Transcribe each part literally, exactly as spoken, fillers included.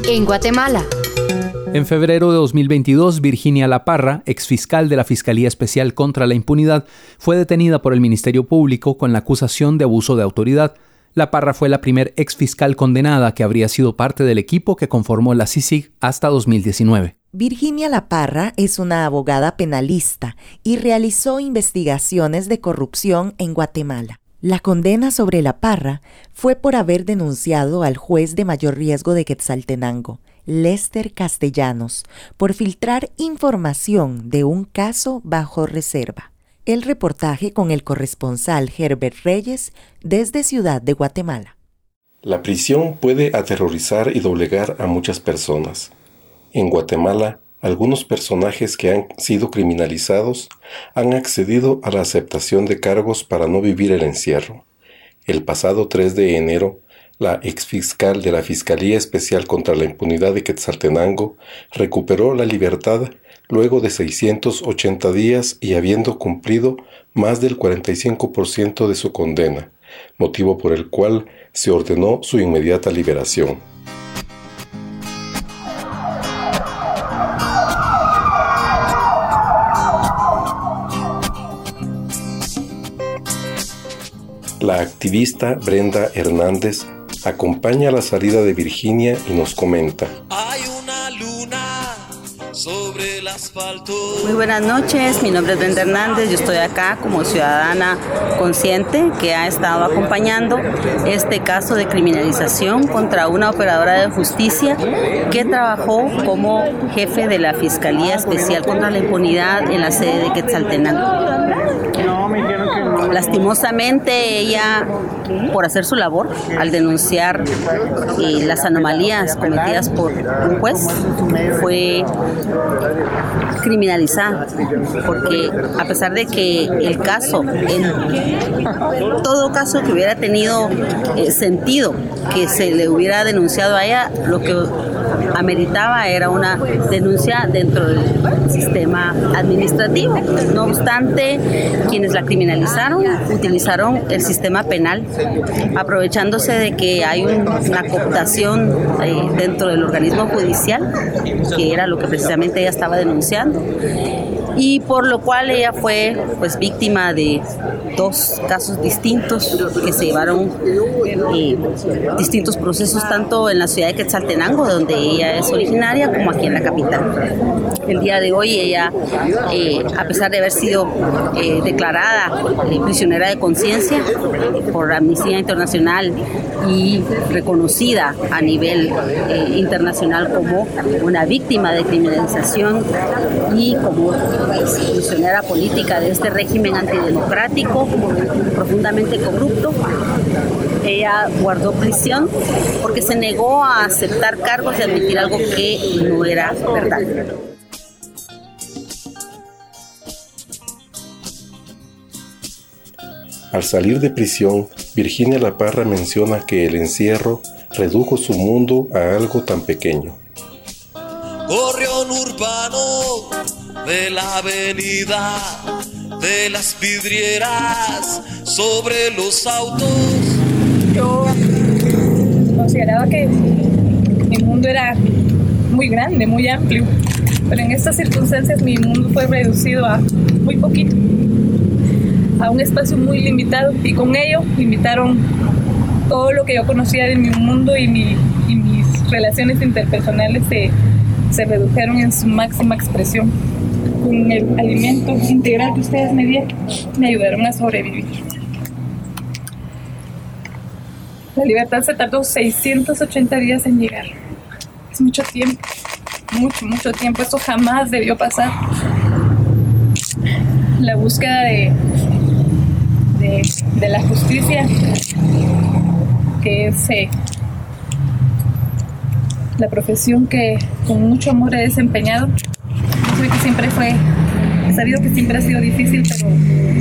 en Guatemala. En febrero de dos mil veintidós, Virginia La Parra, exfiscal de la Fiscalía Especial contra la Impunidad, fue detenida por el Ministerio Público con la acusación de abuso de autoridad. La Parra fue la primer exfiscal condenada que habría sido parte del equipo que conformó la C I C I G hasta dos mil diecinueve. Virginia La Parra es una abogada penalista y realizó investigaciones de corrupción en Guatemala. La condena sobre La Parra fue por haber denunciado al juez de mayor riesgo de Quetzaltenango, Lester Castellanos, por filtrar información de un caso bajo reserva. El reportaje con el corresponsal Herbert Reyes desde Ciudad de Guatemala. La prisión puede aterrorizar y doblegar a muchas personas. En Guatemala, algunos personajes que han sido criminalizados han accedido a la aceptación de cargos para no vivir el encierro. El pasado tres de enero, la exfiscal de la Fiscalía Especial contra la Impunidad de Quetzaltenango recuperó la libertad luego de seiscientos ochenta días y habiendo cumplido más del cuarenta y cinco por ciento de su condena, motivo por el cual se ordenó su inmediata liberación. La activista Brenda Hernández acompaña la salida de Virginia y nos comenta. Hay una luna sobre el asfalto. Muy buenas noches, mi nombre es Brenda Hernández, yo estoy acá como ciudadana consciente que ha estado acompañando este caso de criminalización contra una operadora de justicia que trabajó como jefe de la Fiscalía Especial contra la Impunidad en la sede de Quetzaltenango. Lastimosamente ella, por hacer su labor, al denunciar eh, las anomalías cometidas por un juez, fue criminalizada, porque a pesar de que el caso, en todo caso que hubiera tenido eh, sentido que se le hubiera denunciado a ella, lo que ameritaba era una denuncia dentro del sistema administrativo. No obstante, quienes la criminalizaron utilizaron el sistema penal, aprovechándose de que hay un, una cooptación eh, dentro del organismo judicial, que era lo que precisamente ella estaba denunciando, y por lo cual ella fue pues víctima de dos casos distintos que se llevaron eh, distintos procesos tanto en la ciudad de Quetzaltenango, donde ella es originaria, como aquí en la capital. El día de hoy ella, eh, a pesar de haber sido eh, declarada eh, prisionera de conciencia por Amnistía Internacional y reconocida a nivel eh, internacional como una víctima de criminalización y como prisionera política de este régimen antidemocrático, profundamente corrupto, ella guardó prisión porque se negó a aceptar cargos y admitir algo que no era verdad. Al salir de prisión, Virginia La Parra menciona que el encierro redujo su mundo a algo tan pequeño. Gorrión urbano de la avenida, de las vidrieras sobre los autos. Yo consideraba que mi mundo era muy grande, muy amplio, pero en estas circunstancias mi mundo fue reducido a muy poquito, a un espacio muy limitado, y con ello limitaron todo lo que yo conocía de mi mundo y, mi, y mis relaciones interpersonales se, se redujeron en su máxima expresión. Con el alimento integral que ustedes me dieron, me ayudaron a sobrevivir. La libertad se tardó seiscientos ochenta días en llegar. Es mucho tiempo, mucho, mucho tiempo. Esto jamás debió pasar. La búsqueda de, de, de la justicia, que es eh, la profesión que con mucho amor he desempeñado. Yo sé que siempre fue, he sabido que siempre ha sido difícil, pero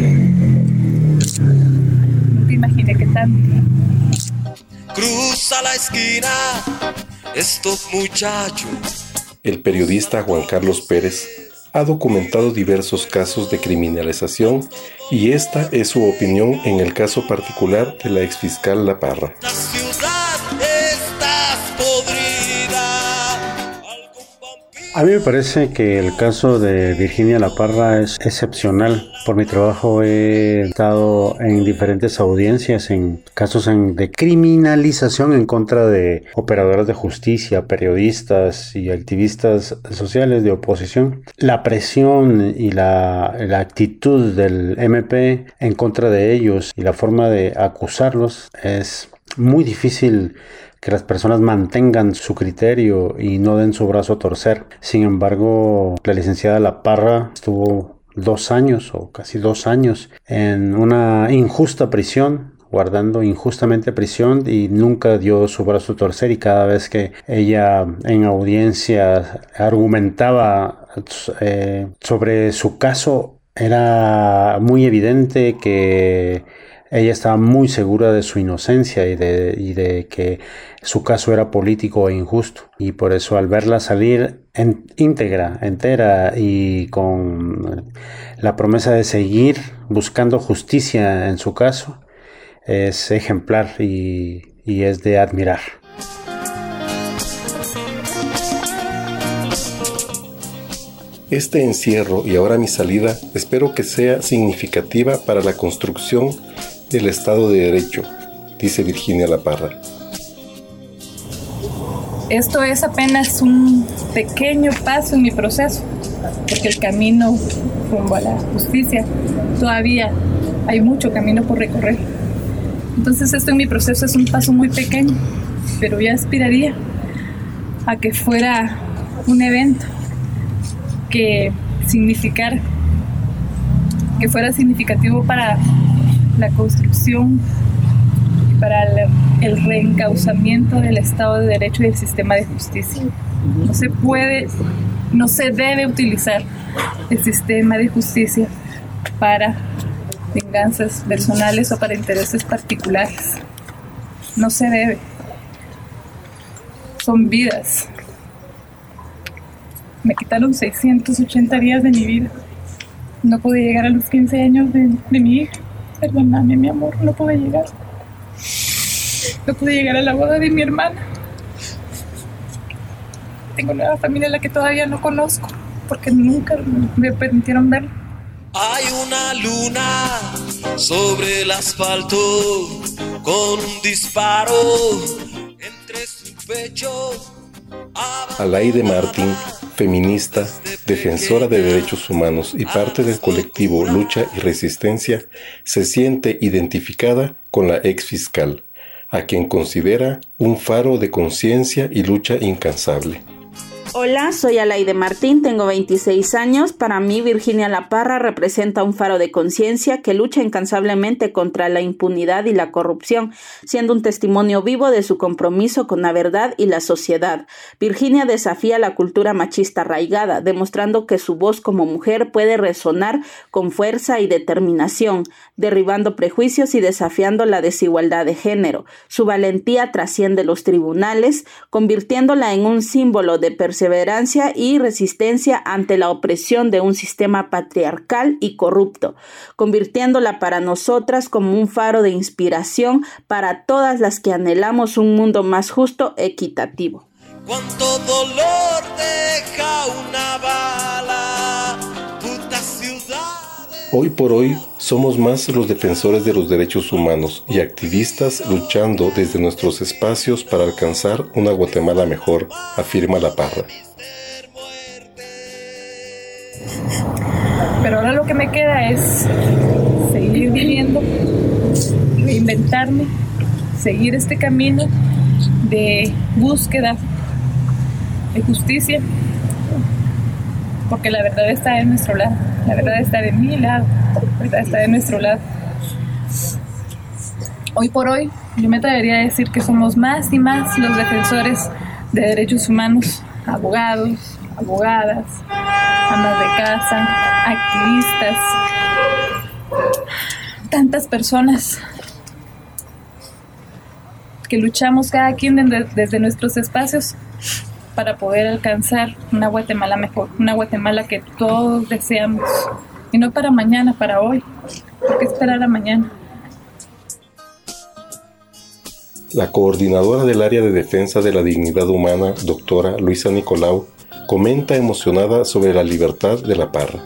nunca imaginé que tanto. Cruza la esquina, estos muchachos. El periodista Juan Carlos Pérez ha documentado diversos casos de criminalización y esta es su opinión en el caso particular de la exfiscal La Parra. La ciudad está podrida. A mí me parece que el caso de Virginia La Parra es excepcional. Por mi trabajo he estado en diferentes audiencias, en casos en, de criminalización en contra de operadoras de justicia, periodistas y activistas sociales de oposición. La presión y la, la actitud del M P en contra de ellos y la forma de acusarlos es muy difícil que las personas mantengan su criterio y no den su brazo a torcer. Sin embargo, la licenciada La Parra estuvo dos años o casi dos años en una injusta prisión, guardando injustamente prisión, y nunca dio su brazo a torcer, y cada vez que ella en audiencia argumentaba eh, sobre su caso, era muy evidente que ella estaba muy segura de su inocencia y de, y de que su caso era político e injusto. Y por eso, al verla salir en, íntegra, entera y con la promesa de seguir buscando justicia en su caso, es ejemplar y, y es de admirar. Este encierro y ahora mi salida espero que sea significativa para la construcción del Estado de Derecho, dice Virginia La Parra. Esto es apenas un pequeño paso en mi proceso, porque el camino rumbo a la justicia todavía hay mucho camino por recorrer. Entonces esto en mi proceso es un paso muy pequeño, pero yo aspiraría a que fuera un evento que significara, que fuera significativo para la construcción y para el, el reencauzamiento del Estado de Derecho y del sistema de justicia. No se puede, no se debe utilizar el sistema de justicia para venganzas personales o para intereses particulares. No se debe. Son vidas. Me quitaron seiscientos ochenta días de mi vida. No pude llegar a los quince años de, de mi hija. Perdóname, mi amor, no pude llegar. No pude llegar a la boda de mi hermana. Tengo una familia a la que todavía no conozco, porque nunca me permitieron verla. Hay una luna sobre el asfalto con un disparo entre su pecho. Alaide Martín, feminista, defensora de derechos humanos y parte del colectivo Lucha y Resistencia, se siente identificada con la ex fiscal, a quien considera un faro de conciencia y lucha incansable. Hola, soy Alaide Martín, tengo veintiséis años. Para mí, Virginia La Parra representa un faro de conciencia que lucha incansablemente contra la impunidad y la corrupción, siendo un testimonio vivo de su compromiso con la verdad y la sociedad. Virginia desafía la cultura machista arraigada, demostrando que su voz como mujer puede resonar con fuerza y determinación, derribando prejuicios y desafiando la desigualdad de género. Su valentía trasciende los tribunales, convirtiéndola en un símbolo de perseverancia perseverancia y resistencia ante la opresión de un sistema patriarcal y corrupto, convirtiéndola para nosotras como un faro de inspiración para todas las que anhelamos un mundo más justo, equitativo. Cuánto dolor deja una bala, putas ciudades. Hoy por hoy somos más los defensores de los derechos humanos y activistas luchando desde nuestros espacios para alcanzar una Guatemala mejor, afirma La Parra. Pero ahora lo que me queda es seguir viviendo, reinventarme, seguir este camino de búsqueda de justicia, porque la verdad está de nuestro lado, la verdad está de mi lado, la verdad está de nuestro lado. Hoy por hoy, yo me atrevería a decir que somos más y más los defensores de derechos humanos, abogados, abogadas, amas de casa, activistas, tantas personas que luchamos cada quien desde, desde nuestros espacios para poder alcanzar una Guatemala mejor, una Guatemala que todos deseamos, y no para mañana, para hoy. ¿Por qué esperar a mañana? La coordinadora del área de defensa de la dignidad humana, doctora Luisa Nicolau, comenta emocionada sobre la libertad de la Parra.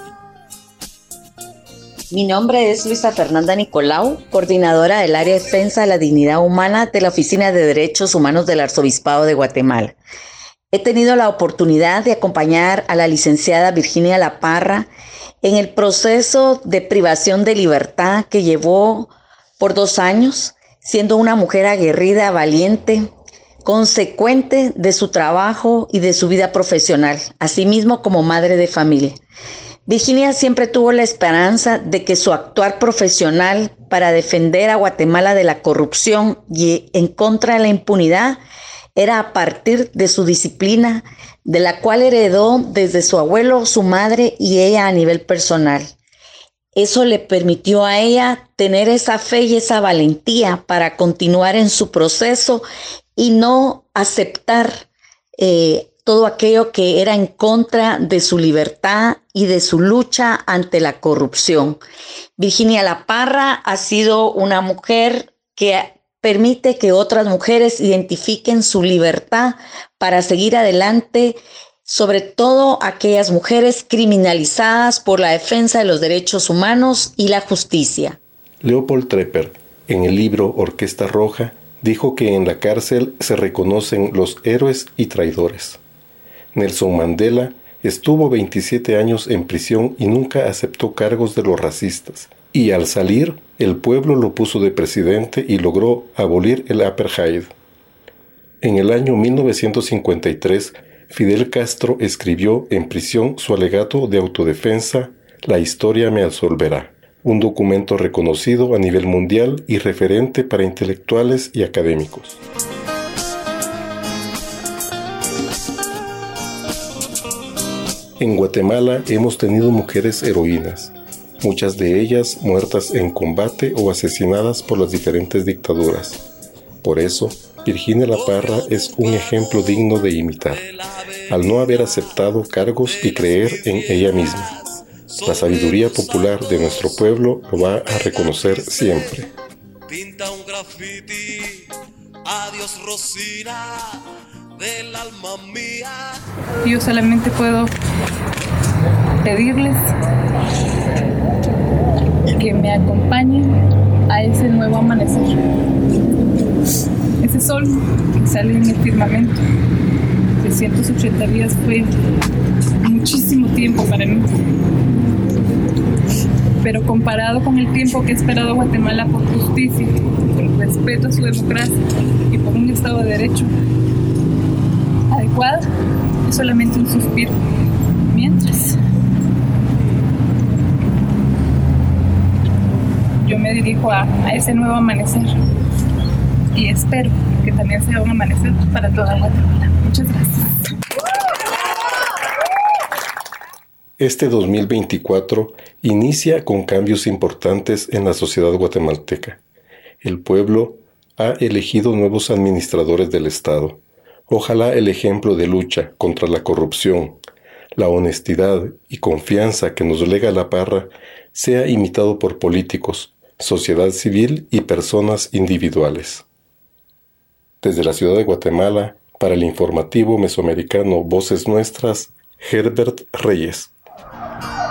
Mi nombre es Luisa Fernanda Nicolau, coordinadora del área de defensa de la dignidad humana de la Oficina de Derechos Humanos del Arzobispado de Guatemala. He tenido la oportunidad de acompañar a la licenciada Virginia La Parra en el proceso de privación de libertad que llevó por dos años, siendo una mujer aguerrida, valiente, consecuente de su trabajo y de su vida profesional, asimismo como madre de familia. Virginia siempre tuvo la esperanza de que su actuar profesional para defender a Guatemala de la corrupción y en contra de la impunidad era a partir de su disciplina, de la cual heredó desde su abuelo, su madre y ella a nivel personal. Eso le permitió a ella tener esa fe y esa valentía para continuar en su proceso y no aceptar eh, todo aquello que era en contra de su libertad y de su lucha ante la corrupción. Virginia La Parra ha sido una mujer que permite que otras mujeres identifiquen su libertad para seguir adelante, sobre todo aquellas mujeres criminalizadas por la defensa de los derechos humanos y la justicia. Leopold Trepper, en el libro Orquesta Roja, dijo que en la cárcel se reconocen los héroes y traidores. Nelson Mandela estuvo veintisiete años en prisión y nunca aceptó cargos de los racistas. Y al salir, el pueblo lo puso de presidente y logró abolir el apartheid. En el año mil novecientos cincuenta y tres, Fidel Castro escribió en prisión su alegato de autodefensa, La historia me absolverá, un documento reconocido a nivel mundial y referente para intelectuales y académicos. En Guatemala hemos tenido mujeres heroínas, muchas de ellas muertas en combate o asesinadas por las diferentes dictaduras. Por eso, Virginia La Parra es un ejemplo digno de imitar, al no haber aceptado cargos y creer en ella misma. La sabiduría popular de nuestro pueblo lo va a reconocer siempre. Pinta un graffiti, adiós Rosina, del alma mía. Yo solamente puedo pedirles que me acompañen a ese nuevo amanecer. Ese sol que sale en el firmamento. trescientos ochenta días fue muchísimo tiempo para mí. Pero comparado con el tiempo que ha esperado Guatemala por justicia, por respeto a su democracia y por un Estado de Derecho adecuado, es solamente un suspiro. Mientras, yo me dirijo a, a ese nuevo amanecer y espero que también sea un amanecer para toda Guatemala. Muchas gracias. Este dos mil veinticuatro inicia con cambios importantes en la sociedad guatemalteca. El pueblo ha elegido nuevos administradores del Estado. Ojalá el ejemplo de lucha contra la corrupción, la honestidad y confianza que nos lega La Parra sea imitado por políticos, sociedad civil y personas individuales. Desde la ciudad de Guatemala, para el informativo mesoamericano Voces Nuestras, Herbert Reyes.